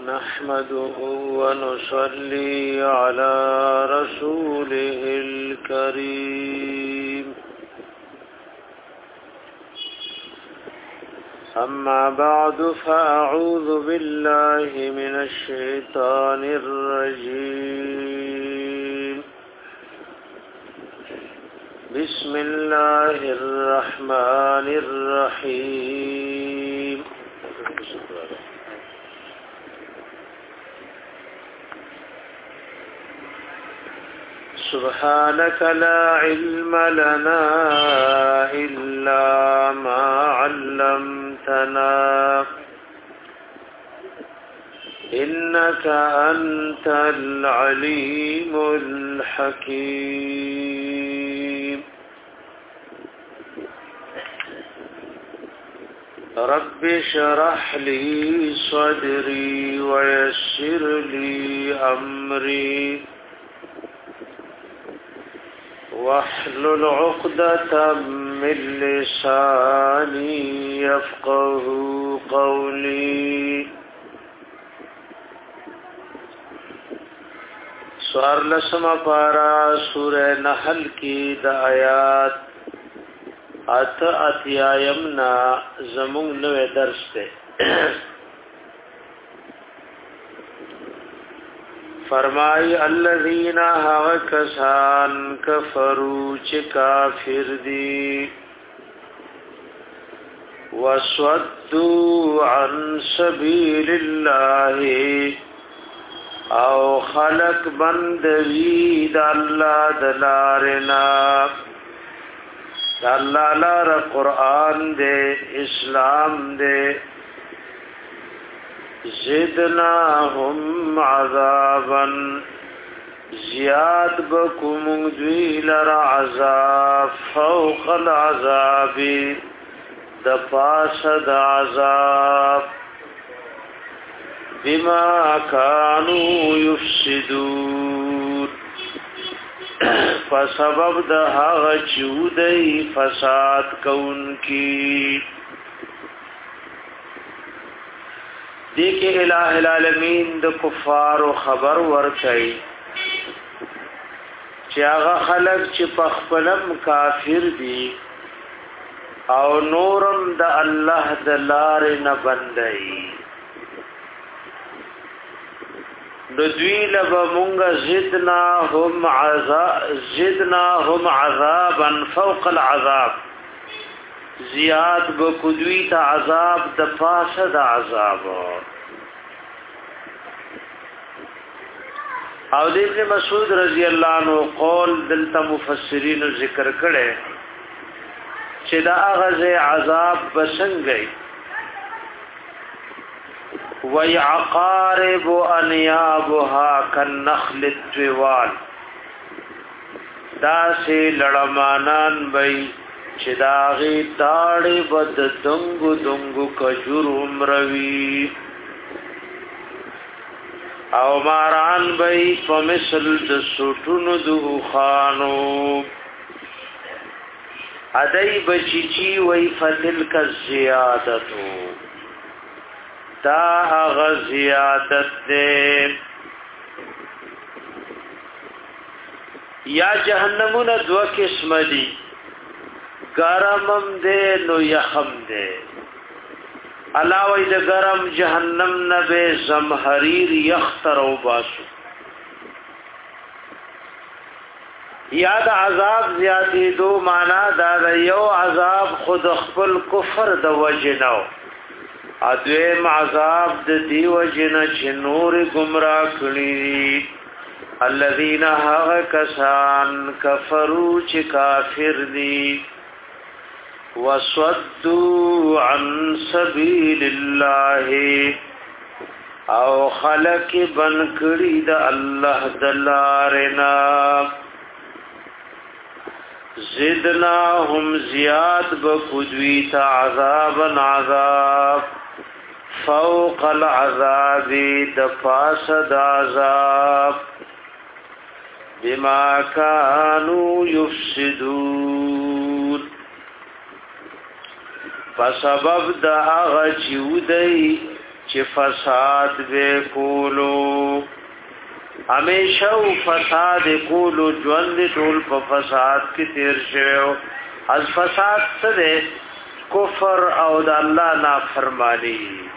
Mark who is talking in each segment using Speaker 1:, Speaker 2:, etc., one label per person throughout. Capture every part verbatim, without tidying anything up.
Speaker 1: نحمده ونصلي على رسوله الكريم أما بعد فأعوذ بالله من الشيطان الرجيم بسم الله الرحمن الرحيم سبحانك لا علم لنا إلا ما علمتنا إنك أنت العليم الحكيم رب اشرح لي صدري ويسر لي أمري واحلل عقدة من لساني يفقه قولي سوار لسما پارا سورہ نحل کی د آیات ات اتیایمنا زمون نوے درس تے فرمائی الذین هاکسان کفروا چ کافر دی وصدوا عن سبیل الله او خلق بندوی د الله دلارنا د الله لار قرآن دے اسلام دے زدناهم عذابا زیاد بکم دویل عذاب فوق العذاب دپاس د عذاب بما كانوا يفسدون فسبب د هغه چودای فساد کون کی دیکھ الہ العالمین د کفار خبر ورکای چې هغه خلق چې په خپلم کافر دي او نورم د الله د لارې نه بندي د دوی لب مونږ زدنا هم عذاب زدنا هم عذابا فوق العذاب زیاد بکدوی تا عذاب د پاسه د عذاب او د ابن مسعود رضی الله عنه قول دلته مفسرین ذکر کړي چې دا غزه عذاب بسنګي وی عقارب انیابها کالنخل الطوال دا سي لړمانان بي چې داغي تاړې بد دنګو دنګو کجور عمروي او ماران بې په مثل د سټونو د خانو ادای بچی وی فتلک زیادتو دا غ زیادت دې یا جهنمون دو قسم دي گرمم دے نو یخم دے علاوه د گرم جهنم نبه زمحریر یختر او باسو یاد عذاب زیادی دو معنا دا یو عذاب خود خپل کفر د وجنو ادویم عذاب د دی وجنه چې نور گمراه کړي الذين هغه کسان کفروا چې کافر دي وصدوا عن سبيل الله او خلق بن کړي د الله دلارنا زدناهم زیاد بکدوی تا عذابا عذاب فوق العذاب دپاس د عذاب بما كانوا يفسدون فسبب دا آغا چیودئی چې فساد به کولو همیشه فساد کولو ژوند ټول په فساد کې تیر شوی از فساد څه ده کفر او د الله نافرمانی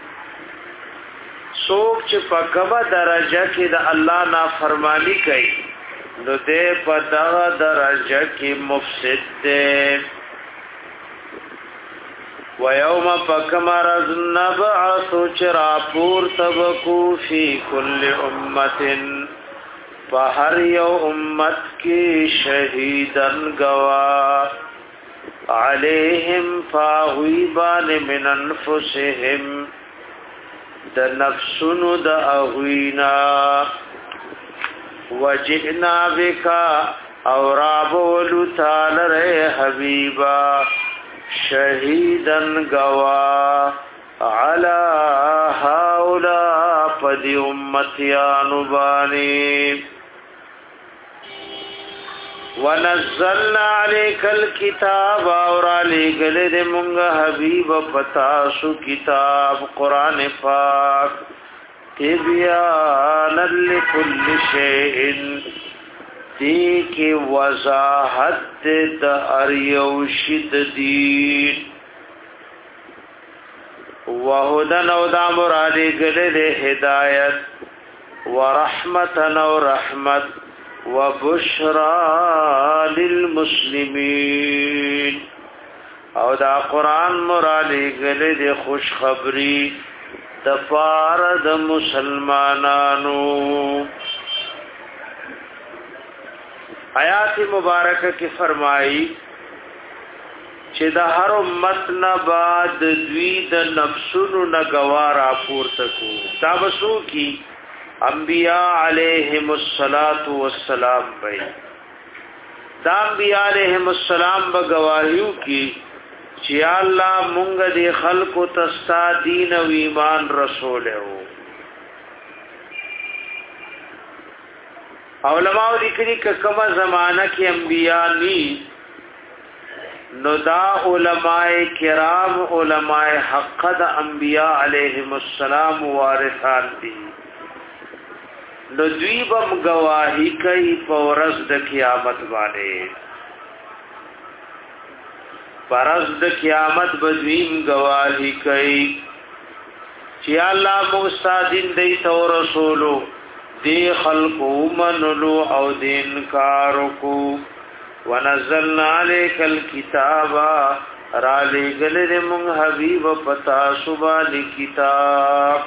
Speaker 1: څوک چې په کومه درجه کې د الله نافرمانی کوي نو دې په دغه درجه کې مفسد ده ويوم فكمرز نبعث چراپور تبکو فی کل امت فهر یو امت کی شہیدن گوا علیہم فاغیبان من انفسهم د نفسن د اغوینا وجئنا بکا اور آبولو تالر حبیبا شهیدن گوا علی هؤلاء پدی امتیانو بانی ونزلنا علیک الكتاب اور علی گلد منگا حبیب پتاسو کتاب قرآن پاک تبیانا لکل شیئن دی کی وضاحت د اریوشد دین وهدن او دا مرادی گلد ہدایت ورحمتن او رحمت وبشرا للمسلمین او دا قرآن مرادی گلد خوشخبری د پار د مسلمانانو آیات مبارکه کی فرمائی چې د هر امت نه بعد دوی د نفسونو نه گوارا پورته کو تاسو کی انبیاء علیهم الصلاۃ والسلام بھائی دا انبیاء علیهم السلام به گواهیو کی چې الله مونږ د خلقو تستا دین او ایمان رسول او علماء ذکری که کما زمانہ کی انبیاء نی نو دا علماء کرام علماء حق دا انبیاء علیہم السلام وارثان دی نو دوی بم گواہی کئی پورز دا قیامت بانے پرز دا قیامت بدویم گواہی کئی چی اللہ مستادین دیتا و رسولو دی خلقو منلو او دین کارکو ونزلنا علیک الكتابا را لگل من حبیب پتا سبال کتاب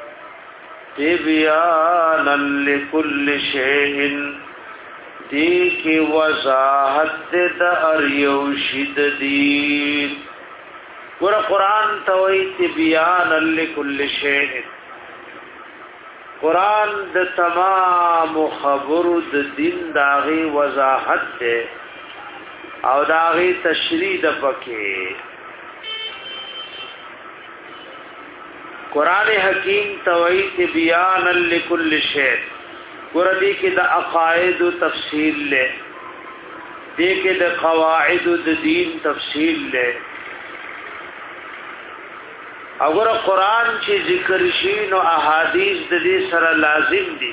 Speaker 1: تبیانا لکل شیئن دی کی وضاحت دا اریوشد دین گورا قرآن توئی تبیانا لکل شیئن قرآن د تمام خبرو د دین داغي وضاحت ده او داغي تشریح د پکې قرآن حکیم توحید بیان لكل شیء ګور دې کې د عقاید تفصیل له دې کې د قواعد د دین تفصیل له اگر قرآن چې ذکر شي نو احادیث د دې سره لازم دي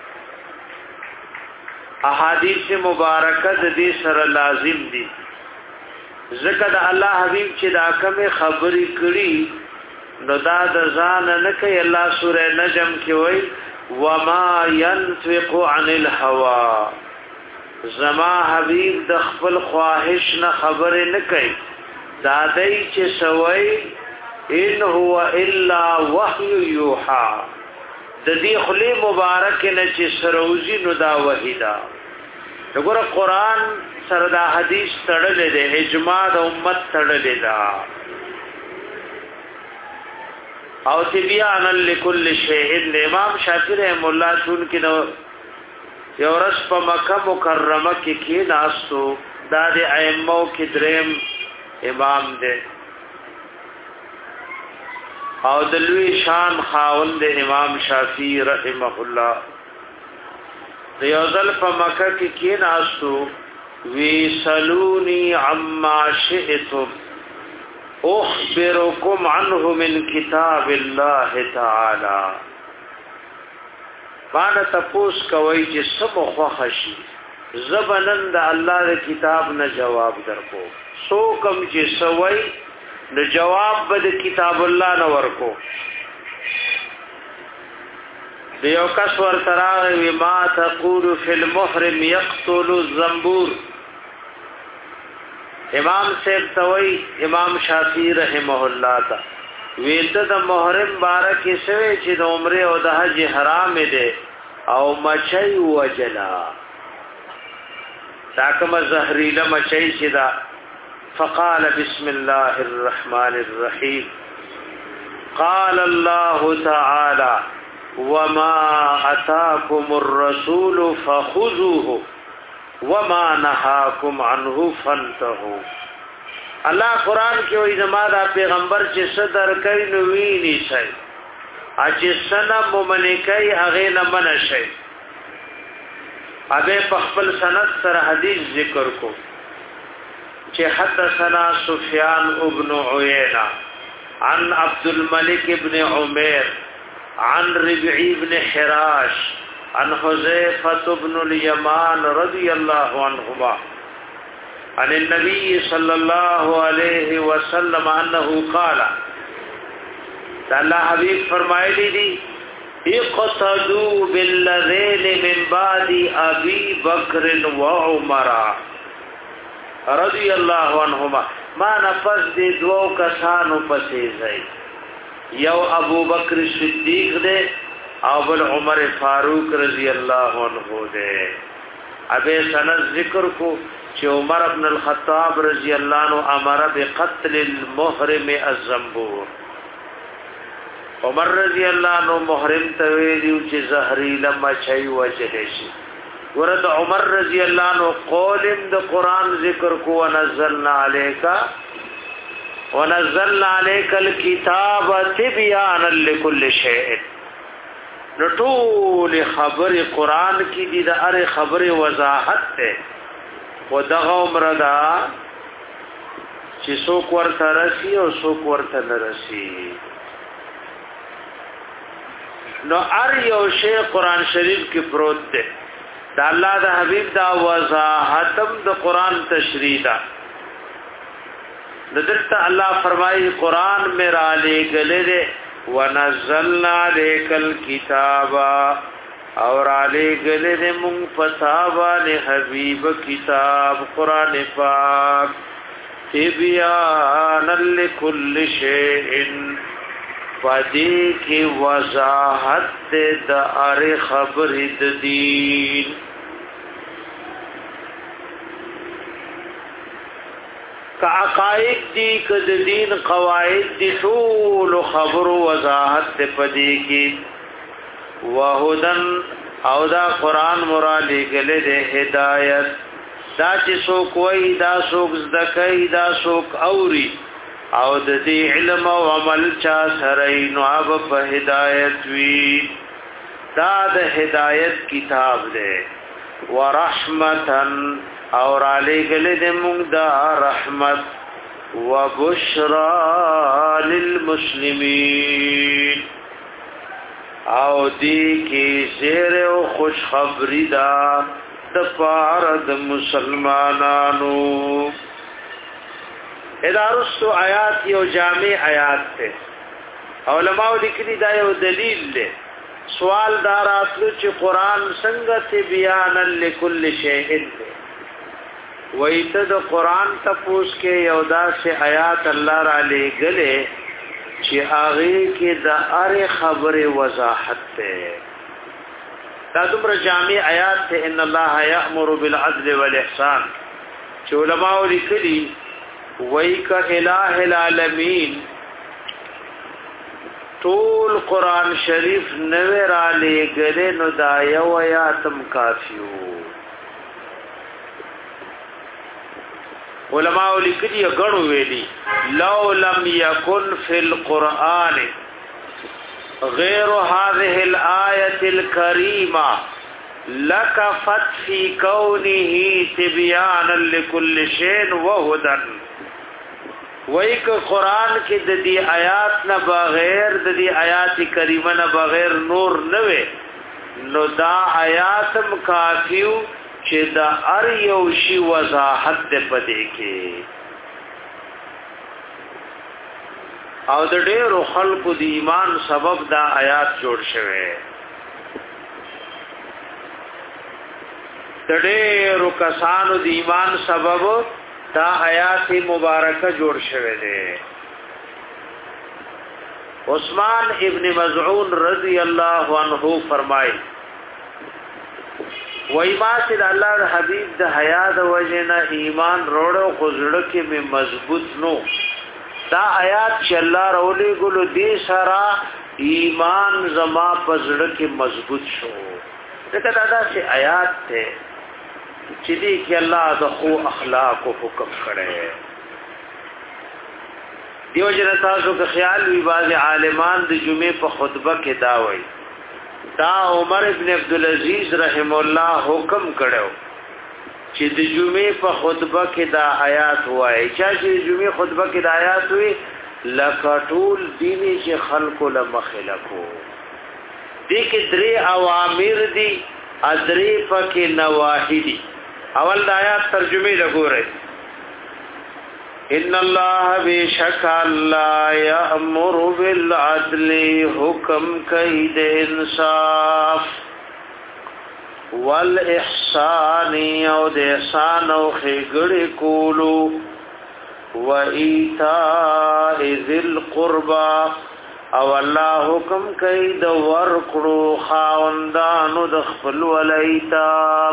Speaker 1: احادیث مبارکه د دې سره لازم دي ذکر د الله حبیب چې دا کومه خبرې کړي نو دا د ځان نه کوي الله سوره نجم کې وایي وما ينطق عن الهوى زما حبیب د خپل خواهش نه خبرې نه کوي دا دای چې سوي ان هو الا وحی یوحى د دې خلی مبارک نه چې سروزی نو دا وحیدا وګوره قرآن سره دا حدیث تړلې ده اجماع د امت تړلې ده او تبیان لكل شیء امام شافعی رحم الله چون کې نو یو ورځ په مکه مکرمه کې کې ناستو دا د ائمه کې دریم امام ده او دلوی شان خاوند امام شافعی رحمه الله دیوزل په مکه کې کې ناستو وی سلونی عما شئتم اخبركم عنه من کتاب الله تعالی باندې تپوس کوي چې سم خوښشي زبنن د الله د کتاب نه جواب درکو سو کم چې سوي د جواب به د کتاب الله نه ورکو دیو کس ور تراغ ما تقول فی المحرم یقتل الزنبور امام سیب توئی امام شافعی رحمه الله تا ویته د محرم بارک سوی چې د عمره او د حج حرام دی او مچي وجلا تاکم زهريله مچي چې دا فقال بسم الله الرحمن الرحيم قال الله تعالى وما اتاكم الرسول فخذوه وما نهاكم عنه فانتهوا الله قران کې وایي زماده پیغمبر چې صدر کوي نو ویني شي اجه سنا مومن کوي هغه نه من شي ابه په خپل سند سره حدیث ذکر کو چې حدثنا سفيان ابن عيينة عن عبد الملك ابن عمير عن ربعي بن حراش عن حذيفة بن اليمان رضي الله عنهما عن النبي صلى الله عليه وسلم انه قال الله حبيب فرمایلی دي اقتدوا بالذين من بعد ابي بكر وعمر رضي الله عنهما ما نفس دي دوو کسانو پسې ځای یو ابو بکر صدیق دے او بل عمر فاروق رضی اللہ عنہ دے ابے سند ذکر کو چې عمر ابن الخطاب رضی اللہ عنہ امر بقتل المحرم الزنبور عمر رضی اللہ عنہ محرم تویلیو چې زهريله مچي وجه شي ورته عمر رضی اللہ عنہ قولم د قران ذکر کو ونزلنا علیک ونزلنا عليك الكتاب تبيانا لكل شيء نټول خبر قران کی دي د اره خبر وضاحت ته ودغه عمر دا چې څوک ورته رسی او څوک ورته نه رسی نو ار یو شی قران شریف کې پروت ده دا الله د حبیب دا وضاحتم د قران تشریح ده ندرت الله فرمایي قران میرا لے گلے دے ونزلنا عليك الكتاب اور علی گلے دے مون فتاوا نے حبیب کتاب قران پاک تبیان لكل شیء پدې کی وضاحت د ار خبر د دین کا عقائد دی کد دین قواعد دی ټول خبر وضاحت پدې کی وهدن او دا قران مراد گله د هدایت دا چې سو کوئی دا سوک زدکای دا سوک اوري او د دې علم او عمل چا سره نو اب په هدایت وی دا د هدایت کتاب دی ورحمتن اور علی گله د مونږ دا رحمت وبشرا للمسلمین او دی کی زیر او خوش خبری دا د پاره د مسلمانانو ادارستو آیات یو جامع آیات ته علماء لیکلي دا یو دلیل دی سوال دار اصل چې قران څنګه ته بیان لكل شیء دی وایته د قران تفوس کې یو داسې آیات الله را لېګلې چې هغه کې د اره خبره وضاحت ته دا دومره جامع آیات ته ان الله یأمر بالعدل والاحسان چې علماء لیکلي وای کا الہ العالمین ټول قران شریف نوې را لېګلې نو دا یو آیاتم کافیو علماء لیکلي غړو ویلي لو لم يكن في القرآن غير هذه الآية الكريمة لكفت في كونه تبيانا لكل شيء وهدى وای که قران کې د دې آیات نه بغیر د دې آیات کریمه نه بغیر نور نه وي نو دا آیات کافیو چې دا ار یو شی وضاحت ده پدې کې او د ډېرو خلقو د ایمان سبب دا آیات جوړ شوه د ډېرو کسانو د ایمان سبب دا آیات مبارکه جوړ شوه دي عثمان ابن مزعون رضی الله عنه فرمایي وای ما چې الله حبیب د حیا د وجنه ایمان روړو خزړه کې می مضبوط نو دا آیات چې الله رولې ګلو دې سرا ایمان زما پزړه کې مضبوط شو دغه دا داسې آیات ته چې دې کې الله د خو اخلاق او حکم کړي دیو جن تاسو که خیال وی باز عالمان د جمعې په خطبه کې دا وایي دا عمر ابن عبدالعزیز رحم الله حکم کړو چې د جمعې په خطبه کې دا آیات وایي چې د جمعې خطبه کې دا آیات وي لکټول دیني چې خلقو لمخلکو دې کې درې اوامر دي ادرې پکې نواهی دي اول د آیات ترجمه لګورئ ان الله بشک الله یامر بالعدل حکم کوي د انصاف والاحسان او د احسان او خیګړې کولو و ایتاء ذل قربا او الله حکم کوي د ورکړو خاوندانو د خپل ولایتا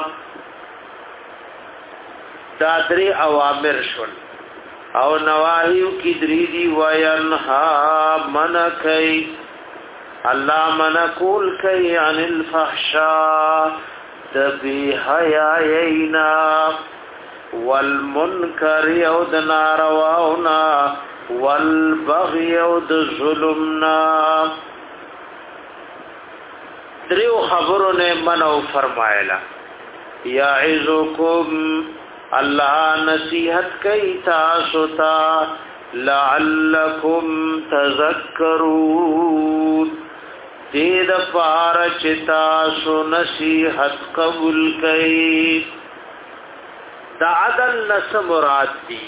Speaker 1: دا درې اوامر شول او نواهیو کی دریدی وینها منکی اللہ منکول کی عن الفحشاء تبی حیائینا والمنکر یود نارواؤنا والبغی یود ظلمنا دریو خبروں نے منو فرمائلا یعظکم اللہ نصیحت کئی تاسو تا لعلکم تذکرون دید پارچ تاسو نصیحت قبول کئی دا عدل نس مراد دی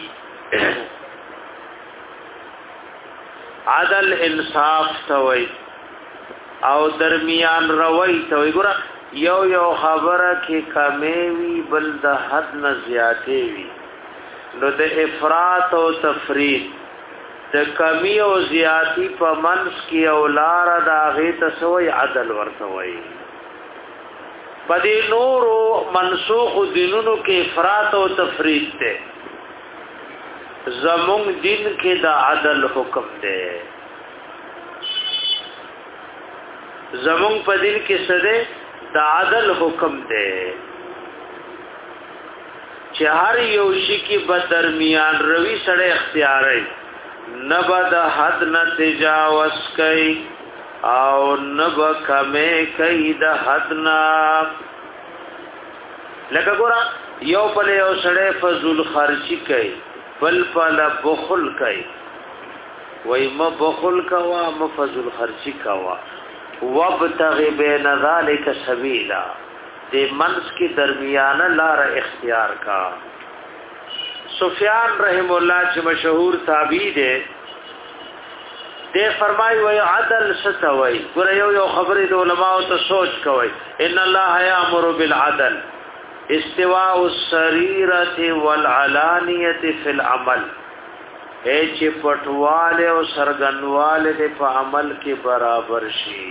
Speaker 1: عدل انصاف توئی او درمیان روی توئی گورا یو یو خبره کې کمی وی بل د حد نه زیاتې وی نو د افراط او تفرید د کمی او زیاتی په منځ کې او لار د هغه تسوی عدل ورته وی پدې نور منسوخ دینونو کې افراط او تفرید ته زمون دین کې د عدل حکم ده زمون په دین کې څه ده دا عدل حکم دے چې هر یو شي کې په درمیان روي سره اختیار ای نه بد حد نه تجاوز کوي او نه بکمه کوي د حد نه لکه ګور یو په یو سره فضل خرچي کوي بل په بخل کوي وای م بخل کوا م فضل خرچي کوا وابتغ بین ذالک سبیلا دے منس کی درمیانه لار اختیار کا سفیان رحم الله چې مشهور تابعی دی دے فرمای وی عدل ستوي ګور یو یو خبره د علماء ته سوچ کوي ان الله یامر بالعدل استواء السریره والعلانیه فی العمل اے چې پټواله او سرګنواله په عمل کې برابر شي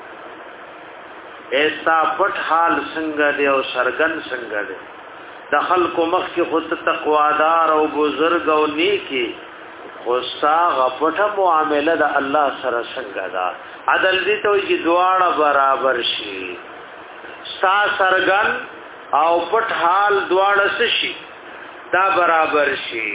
Speaker 1: ایسا پټ حال څنګه دی او سرګن څنګه دی د خلکو مخ کې خود تقوادار او بزرگ او نیکی خو ساغه پټه معاملې د الله سره څنګه دا عدل دي ته چې دواړه برابر شي سا سرګن او پټ حال دواړه شي دا برابر شي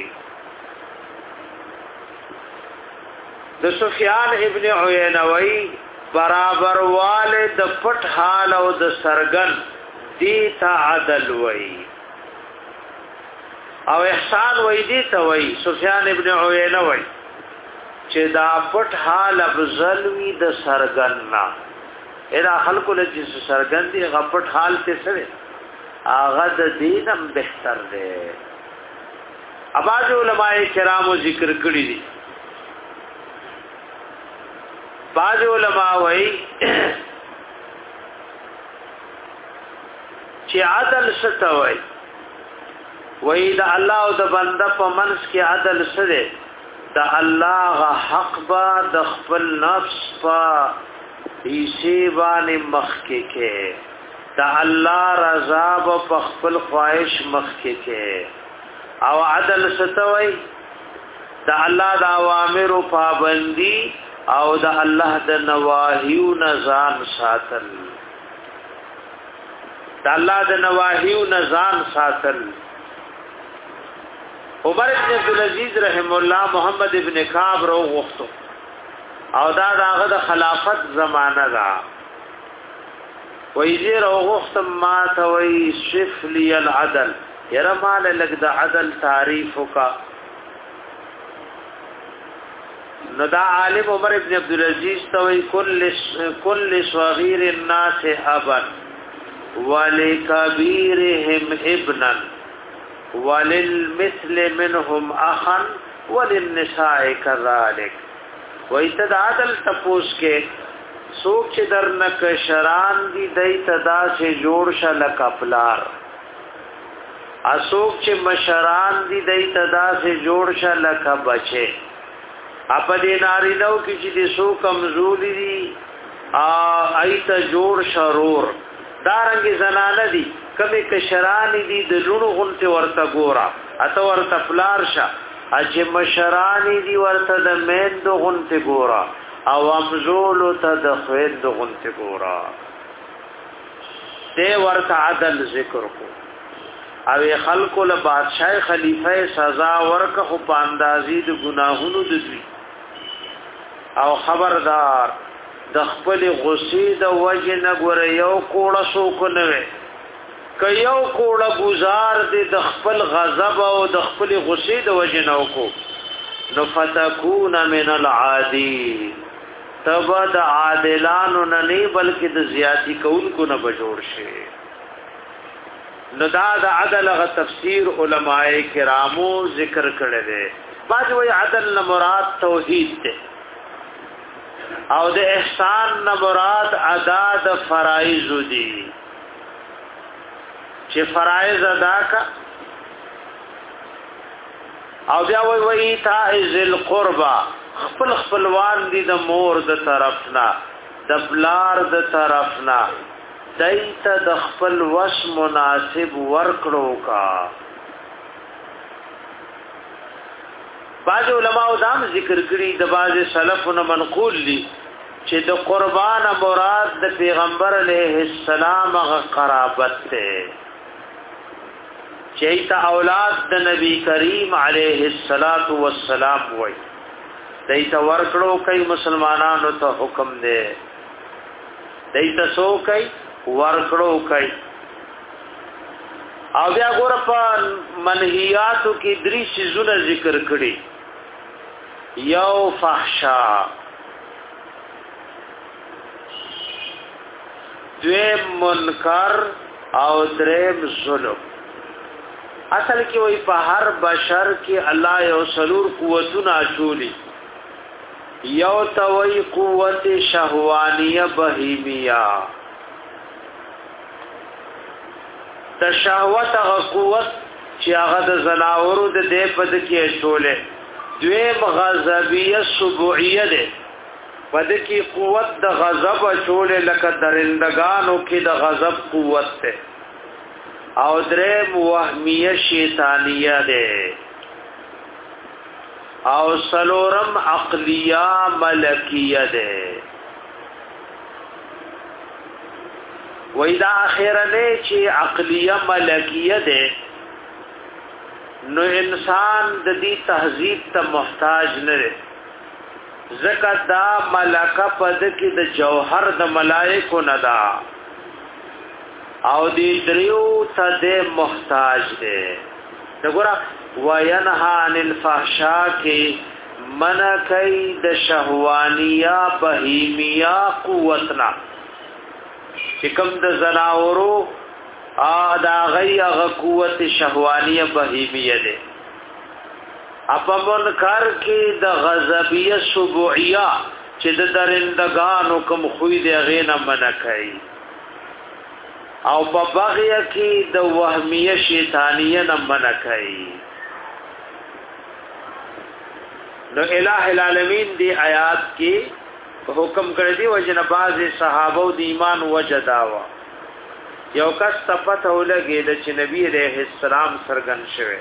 Speaker 1: د سفیان ابن عیینه وی برابر والے د پټ حال او د سرګن دی تا عدل وی او احسان وای دی ته وای سفیان ابن عیینه وای چې دا پټ حال افضل وی د سرګن نا اېدا خلکو له چې سرګن دی غپټ حال ته سره هغه د دینم بهتر دی. اباظ علماء کرامو ذکر کړی دي. بعض علماء وای چې عدل ستوي وای دا الله او د بنده په منځ کې عدل سره دا الله حق با د خپل نفس په ایسی باندې مخ کې کې دا الله رضا په خپل خواهش مخ کې کې او عدل ستوي دا الله د اوامر او پابندي او دا الله د نواهیو نظام ساتل دا الله د نواهیو نظام ساتل. عمر ابن عبدالعزیز رحم الله محمد ابن کعب رو غفتو او دا داغه د خلافت زمانہ دا وی زیر او غفتم ما توی شفلی العدل یرمال لگ دا عدل تعریفو کا نو دا عالم عمر ابن عبدالعزیز توی کل کل صغیر الناس ابا ولکبیرهم ابنا وللمثل منهم اخا وللنساء كذلك وایتد عدل تپوس کې سوک چې درنک شران دی دیتدا سے جوړ شل کپلار اسوک چې مشران دی دیتدا سے جوړ شل ک بچي اپ دې ناری نو کې چې دې سو کمزوري دي ا ایت جوړ شرور دارنګ زنانه دي کبه کشران دي د لونو غنته ورته ګورا اته ورته فلار شه اجه مشران دي ورته د مین د غنته ګورا او امزول ته د خوید د غنته ګورا ته ورته عدل ذکر کو او خلق له بادشاہ خلیفہ سزا ورکه خو پاندازي د گناهونو د دوی او خبردار د خپل غصې د وجه نه ګور یو کوړه سو کو نه وي ک یو کوړه گزار دي د خپل غضب او د خپل غصې د وجه نه وکړو نو فتكون من العادي تبا د عادلانو نه نه بلکې د زیاتی کوونکو نه بجوړ شي. نو دا د عدل غ تفسیر علماء کرامو ذکر کړی دی. بعض وی عدل نه مراد توحید دی او د احسان نه مراد ادا د فرایض دي چې فرایض ادا کا او بیا وی وی تا ذل قربا خپل خپلوان دي د مور د طرفنا د بلار د طرفنا دایته د خپل وس مناسب ورکړو کا. بعض علماء دام ذکر کړي د بعض سلفونو منقول دي چې د قربان مراد د پیغمبر علیه السلام غ قرابت ته چې تا اولاد د نبی کریم علیه الصلاۃ والسلام وای دایته ورکړو کوي مسلمانانو ته حکم دی دایته سو کوي ورکړو کوي او بیا ګور په منهیاتو کې درې شیزونه ذکر کړي یو فحشا دویم منکر او دریم ظلم. اصل کې وای په هر بشر کې الله یو سلور قوتونه اچولي یو توي قوت شهوانیه بهیمیه د شهوت هغه قوت چې هغه د زناورو د دې پد کې اچولې دویم غضبیه سبوعیه ده پد کې قوت د غضب اچولې لکه درندگانو کې د غضب قوت ده او دریم وهمیه شیطانیه ده او سلورم عقلیه ملکیه ده. وېدا اخیرنه چې عقلیه ملکیه ده نو انسان د دې تهذیب ته محتاج نه دی ځکه دا ملکه پد کې د جوهر د ملائکو نه ده او دې دریو ته د محتاج ده دغورا وینها عن الفحشاء کې من کوي د شهوانیا بهیمیا قوتنا چې کوم د زناورو ا دا غي غ قوت شهوانیه بهیمیه ده اپا منکر کې د غضبیه سبوعیه چې د درندگانو کوم خوې دی غینه منکای او په بغیه کې د وهمیه شیطانیه نه منکای نو الہ العالمین دی آیات کې حکم کړی دی وجنه باز صحابه د ایمان وجداوا یو کس تپت ولګي د چې نبی عليه السلام سرګن شوه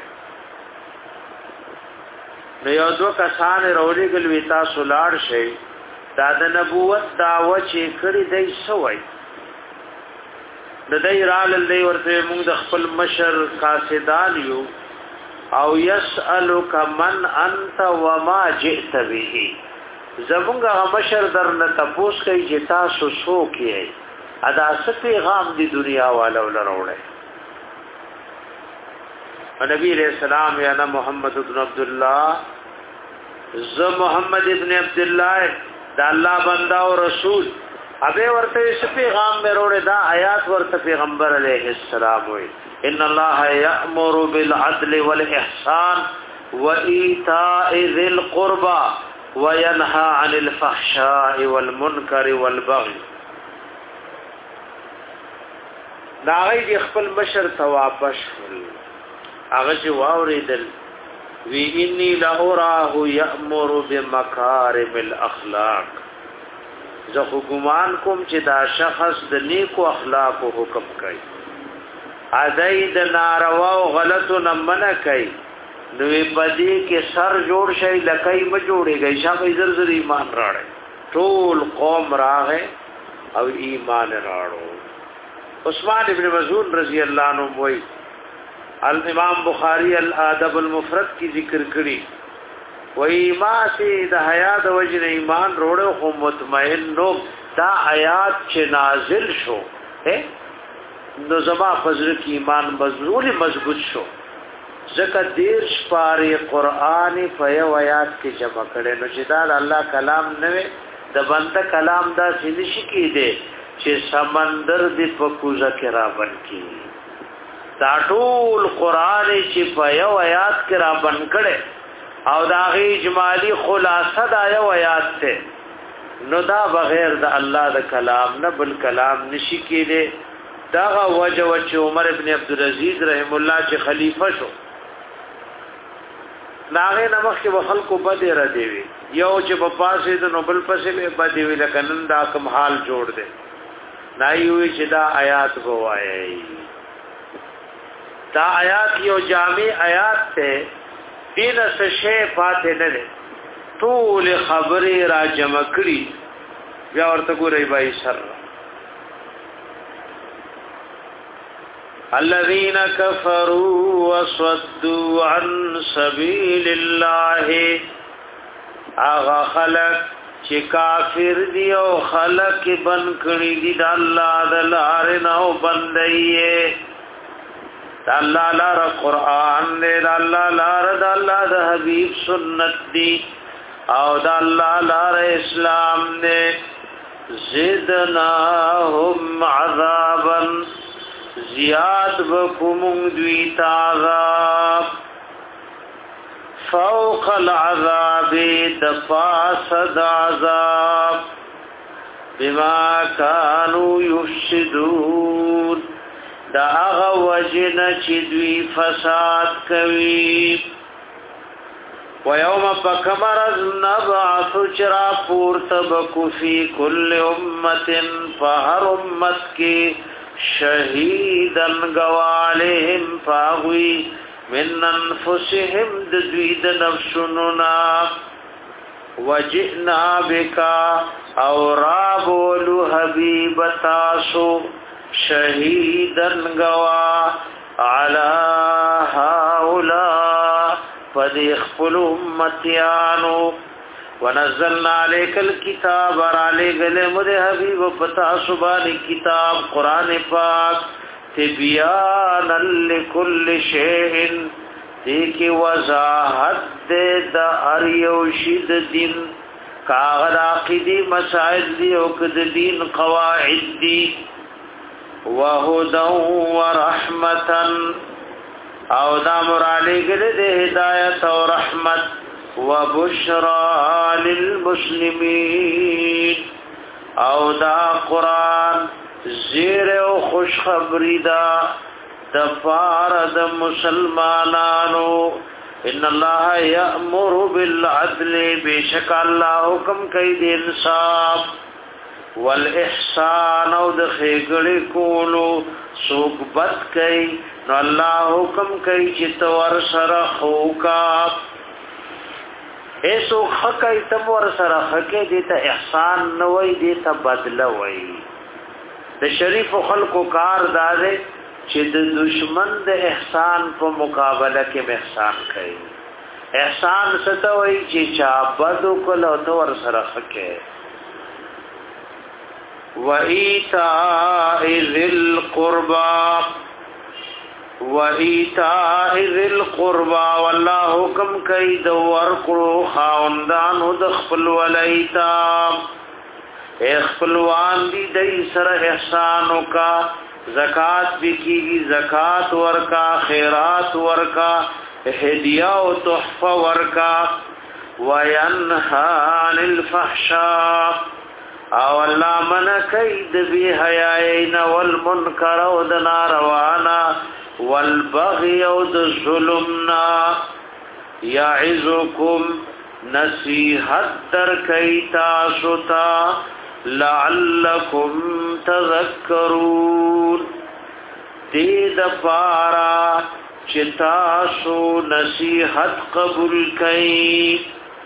Speaker 1: نو یو دو کسان وروړي ګل ویتا سولار شي دا د نبوت داوا چې کړی دی سوای د دې رال دی ورته موږ د خپل مشر قاصدان یو او يسألك من انت وما جئت به زمونږه مشر درنه تپوس کوي چې تاسو شو کیه ادا ست پیغام دی دنیا والا ولروړي نبی علیہ السلام یا نا محمد ابن عبد الله ز محمد ابن عبد الله دا الله بندا او رسول ابه ورته س پیغام مې وروړي دا آیات ورته پیغمبر علیہ السلام وي ان الله یأمر بالعدل والاحسان وایتاء ذی القربى وینهى عن الفحشاء والمنکر والبغي دا غي د خپل مشر ثوابش هغه چې واوریدل وی انی لوراه یأمر بمکارم الاخلاق زه ګمان کوم چې دا شخص د نیکو اخلاقو حکم کوي ادای د ناروا او غلطو نه منع کوي نو پدې کې سر جوړ شي لکای م جوړيږي شابه زر زر ایمان راړي ټول قوم راغې او ایمان راړو عثمان ابن مظعون رضی الله عنه وای الامام بخاری الادب المفرد کی ذکر کړي وای ما سي د حیا د وجه ایمان روړو خو مطمئن نو دا آیات چې نازل شو نو زما فضل کی ایمان مضبوط مضبوط شو زکه دیر شپاره قران په یو آیات کې جمع کړي نو چې دا الله کلام نه وي د بنده کلام دا سینې شي کېده چې سمندر دې په کوزه کې را بنکي دا ټول قران چې په یو آیات کې را بن کړي او دا غي اجمالی خلاصه دا یو آیات ته نو دا بغیر د الله د کلام نه بل کلام نشي کېده دا وجه چې عمر ابن عبد العزيز رحم الله چې خلیفہ شو ناغه نمخ کې خلکو بده را دی یو چې په پاسې د نوبل پسې به بده وی لکنن دا کوم حال جوړ دے نایوي چې دا آیات وایي دا آیات یو جامع آیات ته دین څه پاتې نه ده ټول خبرې را جمع کړي بیا ورته ګورې بای سر الذين كفروا وصدوا عن سبيل الله اغا خلق چې کافر دی او خلق بن کړي دي د الله د لارې نه او بندي د الله لار قران دې د الله لار د الله د حبيب سنت دي او د الله لار اسلام دې زدناهم عذابا زیاد بکم دوی تعذاب فوق العذاب دفاسد عذاب بما كانوا يفسدون دا اغا وجن چی دوی فساد کوي ويوم فكمرز نبعث چرا پورتبکو فی کل امت فهر امت کی شهیدن گوالهم فاغوی من انفسهم دزوید نفسننا وجئنا بکا او رابولو حبیب تاسو شهیدن گوا علا هؤلاء فدیخفل امتیانو ونزلنا عليك الكتاب علی گلے مد حبیب پتا سبحان کتاب قران پاک تبیانا لكل شیء دې کې وضاحت د هر یو شی د دین کاغذ عقیدی مسائل دی او د دین قواعد دی وهدى ورحمتا او دا مرالی گلی دے ہدایت و رحمت وبشرى للمسلمین او دا قرآن زیر و خوشخبری دا دفار دا مسلمانانو ان اللہ یأمر بالعدل بیشک اللہ حکم کئی دی انصاف والاحسان او د خېګړې کولو سوق بد کوي نو الله حکم کوي چې تور سره خوکا ایسو خکای تور سره خکې دې ته احسان نه وای دې ته بدله وای د شریف خلقو کار داده چې د دشمن د احسان په مقابله کې احسان کوي احسان څه وای چې چا بد کول او تور سره خکې وَإِيتَاءِ ذِي الْقُرْبَى وَإِيتَاءِ ذِي الْقُرْبَى والله حکم کوي د ورکړو خاوندانو د خپل ولایتا خپلوان دي د سره احسان وکا زکات بکیږي زکات ورکا خیرات ورکا هدیه او تحفه ورکا وینها عن الفحشاء او الله من کید بی حیاین والمنکر او د ناروانا والبغي او د ظلمنا یعظکم نصیحت در کای تاسو ته لعلکم تذکرون دې د پارا چې تاسو نصیحت قبول کړئ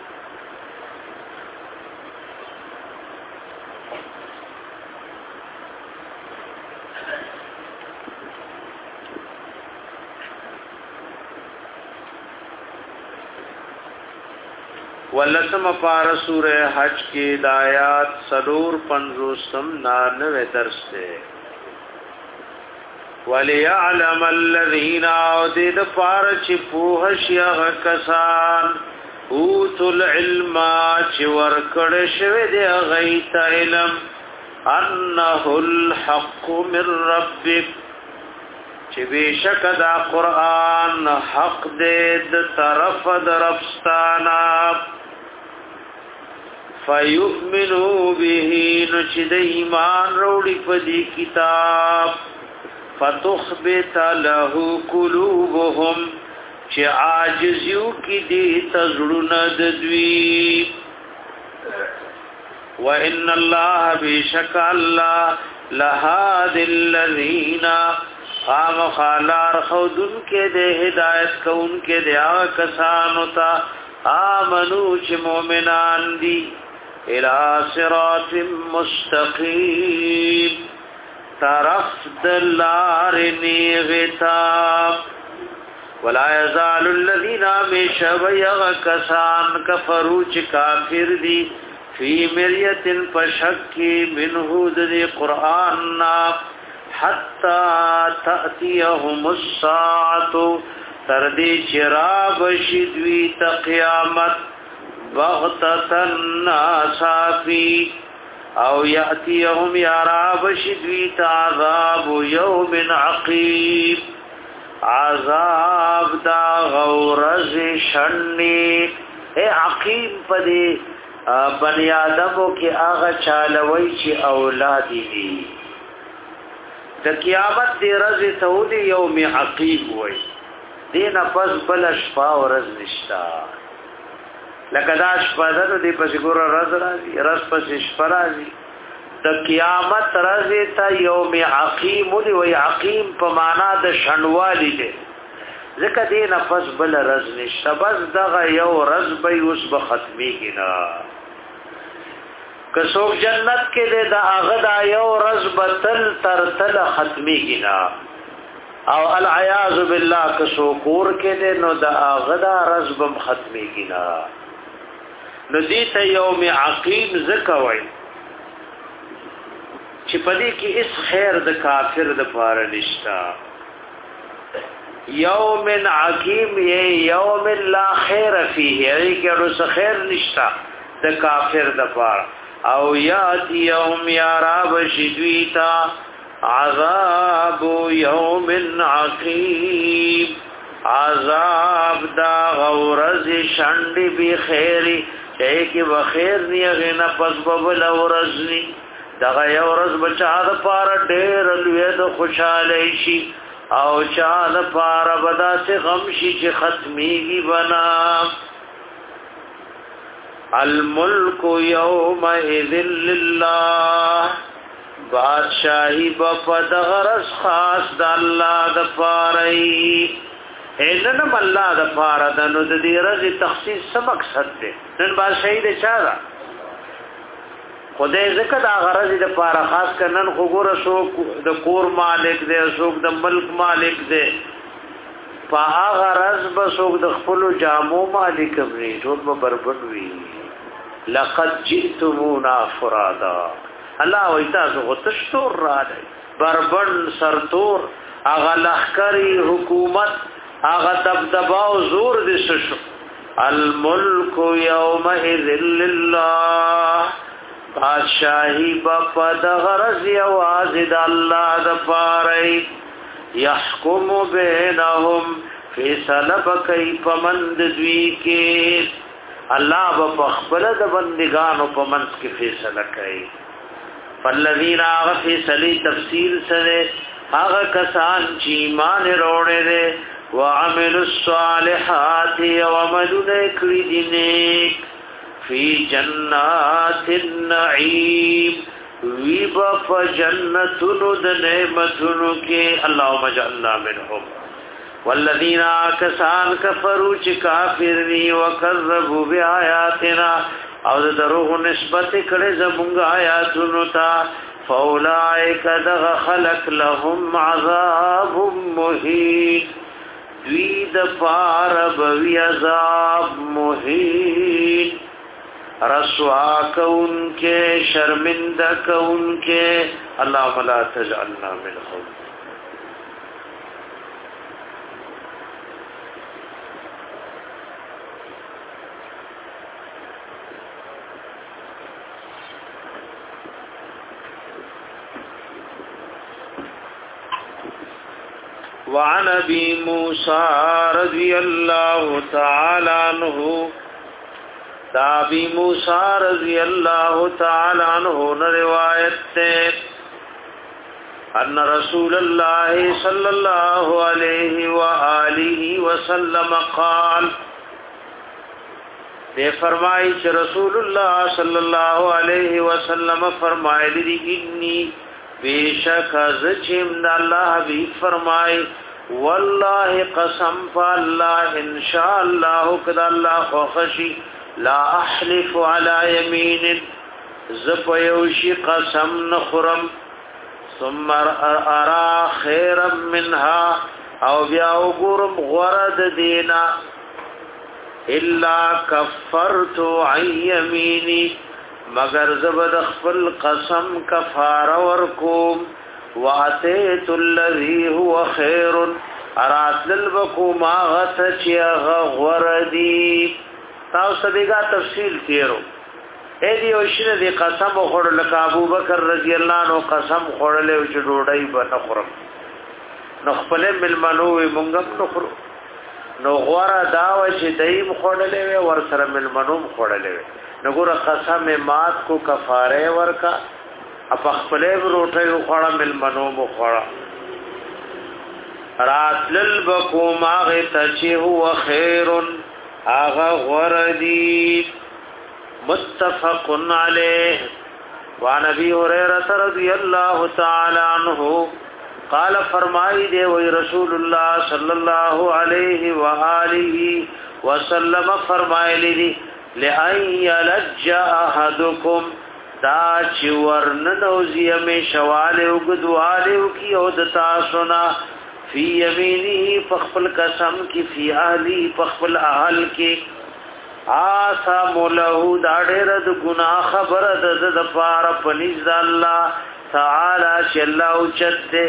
Speaker 1: ولسم پار سورہ حج کی دایات سلور پنزوسم نانوے درس دے وَلِيَعْلَمَ الَّذِينَ عَوْدِدْ پار چی پوہش یغ کسان اوتُ العلم چی ورکڑ شوید غیت علم انہو الحق من ربک چی بیشک دا قرآن حق دید طرف درفستانا فَيُؤْمِنُوا بِهِ نُچِدَ ایمان روڑی پدی کتاب فَتُخْبِتَ لَهُ قُلُوبُهُمْ چه عاجزیو کی دی تزرون ددوی وَإِنَّ اللَّهَ بِشَكَ اللَّهِ لَهَادِ الَّذِينَ خام خالار خودن کے دے ہدایت کون کے دے آغا کسانتا آمنو چه مومنان دی الى صراط مستقیم طرف دلار نیغتا ولا يزال الذين مشوا يغكسان كفروا چ کافر دی فی مریت فشک منه ذی قرآن حتا تأتیهم الساعة تردی چراب شدوی تا قیامت بغتتن ناسافی او یأتیهم یاراب شدوی تا عذاب یوم عقیب عذاب دا غورز شنی اے عقیب پدی بنی آدمو کی آغا چالوی چی اولادی دی د قیامت دی رز تودی یوم عقیب وی دین پس بل شپا و رز نشتا لکه دا شپا دنو دی پس گور رز رازی رز پس شپا رازی د قیامت رز تا یوم عقیم دی وی عقیم پا مانا د شنوالی دی ذکر دین پس بل رز نشتا بس دغا یو رز بی اس بختمی گنا کسوک جنت کے دے دا اغدا یو رز بتل تر تل ختمی گنا او العیاذ باللہ کسوکور کے دے نو دا اغدا رز بم ختمی گنا نو دیتا یوم عقیم ذکوئی چی پدی کی اس خیر دا کافر دا پارا نشتا یوم عقیم یوم لا خیر فیه ای کړو څه خیر نشتا د کافر د پاره او یاتی یوم یارا بشدویتا عذاب یوم عقیم عذاب دا غورز شنڈی بی خیری ایکی بخیر نی اغینا پس ببل ورزنی دا غی ورز بچا دا پارا دیر الوید خوشحالیشی او چا دا پارا بدا سے غمشی چی ختمیگی بنا الملک یوم اذن للہ بادشاہی بپد غرس خاص دا اللہ دا پارئی اینن الله د پاره د نو د دې رضی تخصیص څه مقصد دی نن بادشاہی د چا دا خدای زکه دا غرض د پاره خاص کنن خو ګور شوق د کور مالک دی شوق د ملک مالک دی په هغه غرض به شوق د خپل جامو مالک وي ټول به بربند وي لقد جئتمونا فرادا الله وای تاسو غتشتور را دی بربند سرتور هغه لخکری حکومت اغا دبدبا و زور دسشو الملک یومئذ للہ بادشاہی باپا دغرز یوازد اللہ دپارئی یحکم بینہم فیصل بکی پمند دوی کے اللہ باپا خبرد بندگانو پمند کی فیصل کئی فالذین آغا فیصلی تفصیل سنے آغا کسان چی ایمان روڑے دے وعملوا الصالحات وعملوا نکردنیک فی جنات النعیم ویبا فجنتنو دنعمتنو کے اللہم اجعلنا منہم والذین آکسان کفروا چی کافرنی وکذبوا بی آیاتنا او دروغ نسبت کڑے زمونگ آیاتنو تا فاولائک دغ خلق لهم عذاب مہین دوی د پار بوی عذاب مہین رسوا کون کے شرمندہ کون کے اللہم لا تجعلنا منہم وعن ابي موسى رضي الله تعالى عنه ابي موسى رضي الله تعالى عنه روایت ہے ان رسول الله صلى الله عليه واله وسلم قال دے فرمائی کہ رسول اللہ صلی اللہ علیہ وسلم فرمائے لی انی بیشک از چیم اللہ حبیب فرمائے واللہ قسم فاللہ انشاءاللہ کد اللہ خوخشی لا احلف علی یمین زب یوشی قسم نخرم ثم ارا خیرا منها او بیاو گرم غرد دینا الا کفرت عن یمینی مگر زبد خپل قسم کفار ورکوم واتیت الذی هو خیر ارات للبکو ما غت چیغ غردی تاسو دیگا تفصیل تیرو اے دی وشنه دی قسم خور لکه ابو بکر رضی اللہ عنہ قسم خورله او چې ډوډۍ به نخورم نو خپل ملمنو مونږم نخورو نو غوړه داو چې دیم خورله ور سره ملمنو خورله نګور قسم مات کو کفاره ورکا اپ خپلې روټي خوړه مل منو مو خوړه رات للبکو ماغه تچی هو خیر اغه غردی متفق علیه وعن ابي هريره رضی الله تعالی عنہ قال فرمائی دے وی رسول اللہ صلی اللہ علیہ وآلہ وسلم فرمائے لی لئن یلج احدکم دا چی ورننوزی امی شوالی اگدوالی کی او دتا سنا فی یمینی پخپل قسم کی فی اہلی پخپل اہل کی آسا مولہو دا دیرد گناہ خبرد دا پارا پنیز دا اللہ تعالی چی اللہ اچت دے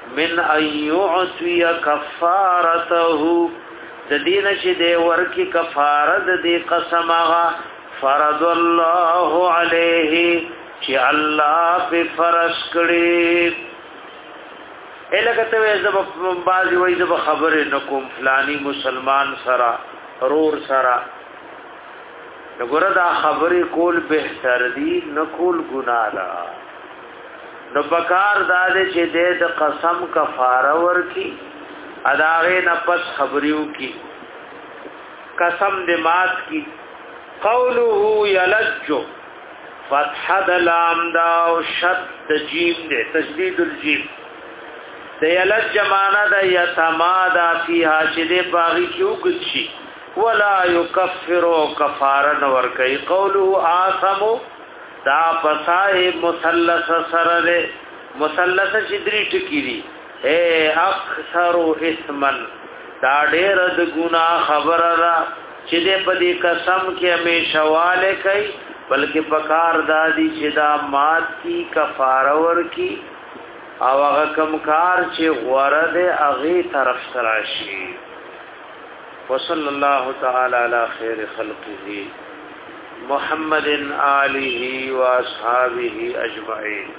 Speaker 1: من ايعطي كفارته د دین چې دی ورکی کفاره د دې قسم هغه فرض الله عليه چې الله په فرض کړی. الکته زب بازي وای زب خبر نکوم فلانی مسلمان سرا رور سرا نګور دا خبرې کول بهتر دي نکول ګناه ده. نو بکار داده چې دې د قسم کفاره ورکی اداغه نفس خبریو کی قسم دې مات کی. قوله یلج فتح د لام دا او شد جیم دې تشدید الجیم د یلج معنا د یتمادا فیها چې دې باغی کیو گچی ولا یکفر کفاره ور کوي. قوله آثم دا پسای مثلث سره مثلث شدری ټکی دی اے اکثر اسمن دا ډېر د ګناه خبره را چې دې په دې قسم کې همیشه والے کوي بلکې پکار دادی چې دا مات کی کفاره ور کی او هغه کم کار چې غوړه دې هغه طرف تراشي. وصلی الله تعالی علی خیر خلقه محمد آله و اصحابه اجمعین.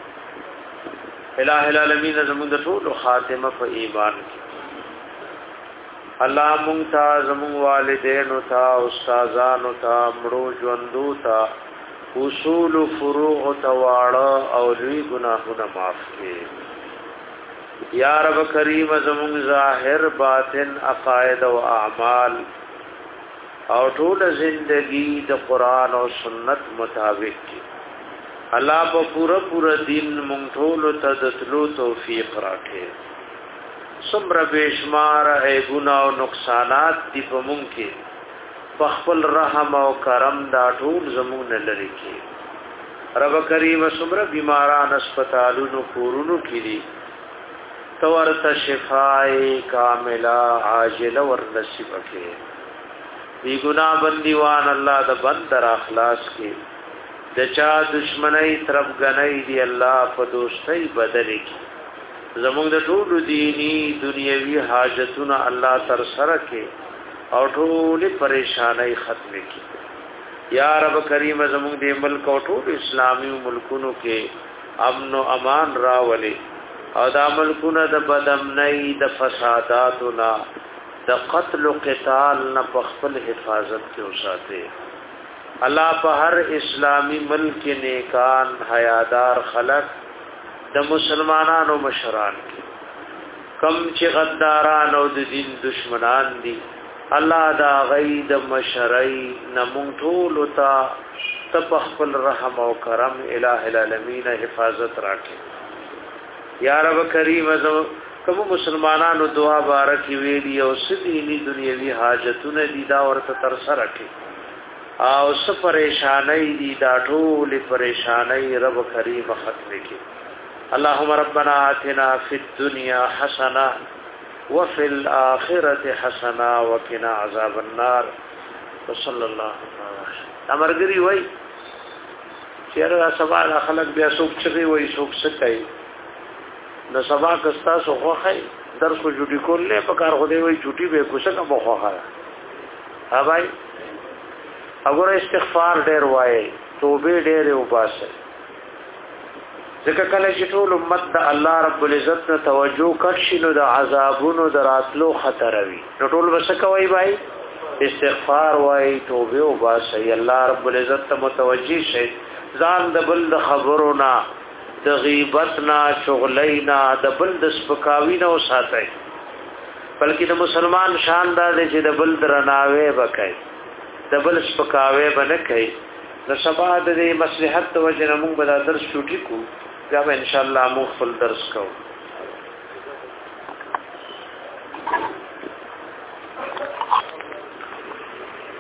Speaker 1: الہ العالمین زمون د ټول خاتمه په ایمان کې الله مونږ ته زمون والدین او تا استادان او تا مړو ژوندو تا اصول فروع او تواړه او لوی ګناهونه معاف کړي. یا رب کریم زمون ظاهر باطن عقاید او اعمال او ټول زندگی د قران او سنت مطابق کی. الله په پورا پورا دین مونږ ټول ته د تلو توفیق راکړي. سمره بشمار ای ګناه او نقصانات دی په مونږ کې په خپل رحم او کرم دا ټول زمون لری کې. رب کریم سمره بیماران هسپتالونو کورونو کې دي تورته شفای کامله عاجله ور نصیب کړي. بی گناہ بندیوان اللہ دا بندر اخلاص کی د چا دشمنی طرف گنئی دی الله په دوستۍ بدل کی. زمونږ د ټول دینی دنیوي حاجتونه الله تر سره کې او ټول پریشانای ختم کی. یا رب کریم زمونږ د ملک او ټول اسلامي ملکونو کې امن او امان راولي او د ملکونو د بدامنۍ د فساداتونه د قتل او قتال نه په خپل حفاظت کې اوساته. الله په هر اسلامی ملک نیکان حیادار خلق د مسلمانانو مشران کې کم چې غداران او د دین دشمنان دي الله دا غي د مشرای نمون ټول تا تپخل رحم او کرم الہ العالمین حفاظت راکې. یا رب کریم ازو کوم مسلمانانو دعا بارک ویلی او سدینی دنیوي حاجتونه دي دا ورته تر سره کې او س پریشانای دي دا ټول پریشانای رب کریم ختم کی. اللهم ربنا آتنا فی الدنيا حسنه وفي الاخره حسنه وقنا عذاب النار. وصلی الله علیه. امرګری وای چیرې سبا خلک بیا څوک چغي وای څوک سکای نو سبا کستا سو خوخه درس کو جوړی کولې په کار خو دی وای چټي به کوڅه کا مخه ها بھائی اگر استغفار ډیر وای توبه ډیر وباسه ځکه کله چې ټول امت د الله رب العزت ته توجه کړي نو د عذابونو دراتلو خطر وي نو ټول وسکوي بھائی استغفار وای توبه وباسه الله رب العزت ته متوجي شي ځان د بل د خبرونه د غیبت نه شغلینا د بل د سپکاوی نه وساتای بلکې د مسلمان شان دا دی چې د بل درناوي وکړي د بل سپکاوي باندې کوي. د سبا د مصلحت وجه موږ به درس شوټی کو بیا ان شاء الله موږ خپل درس کوو.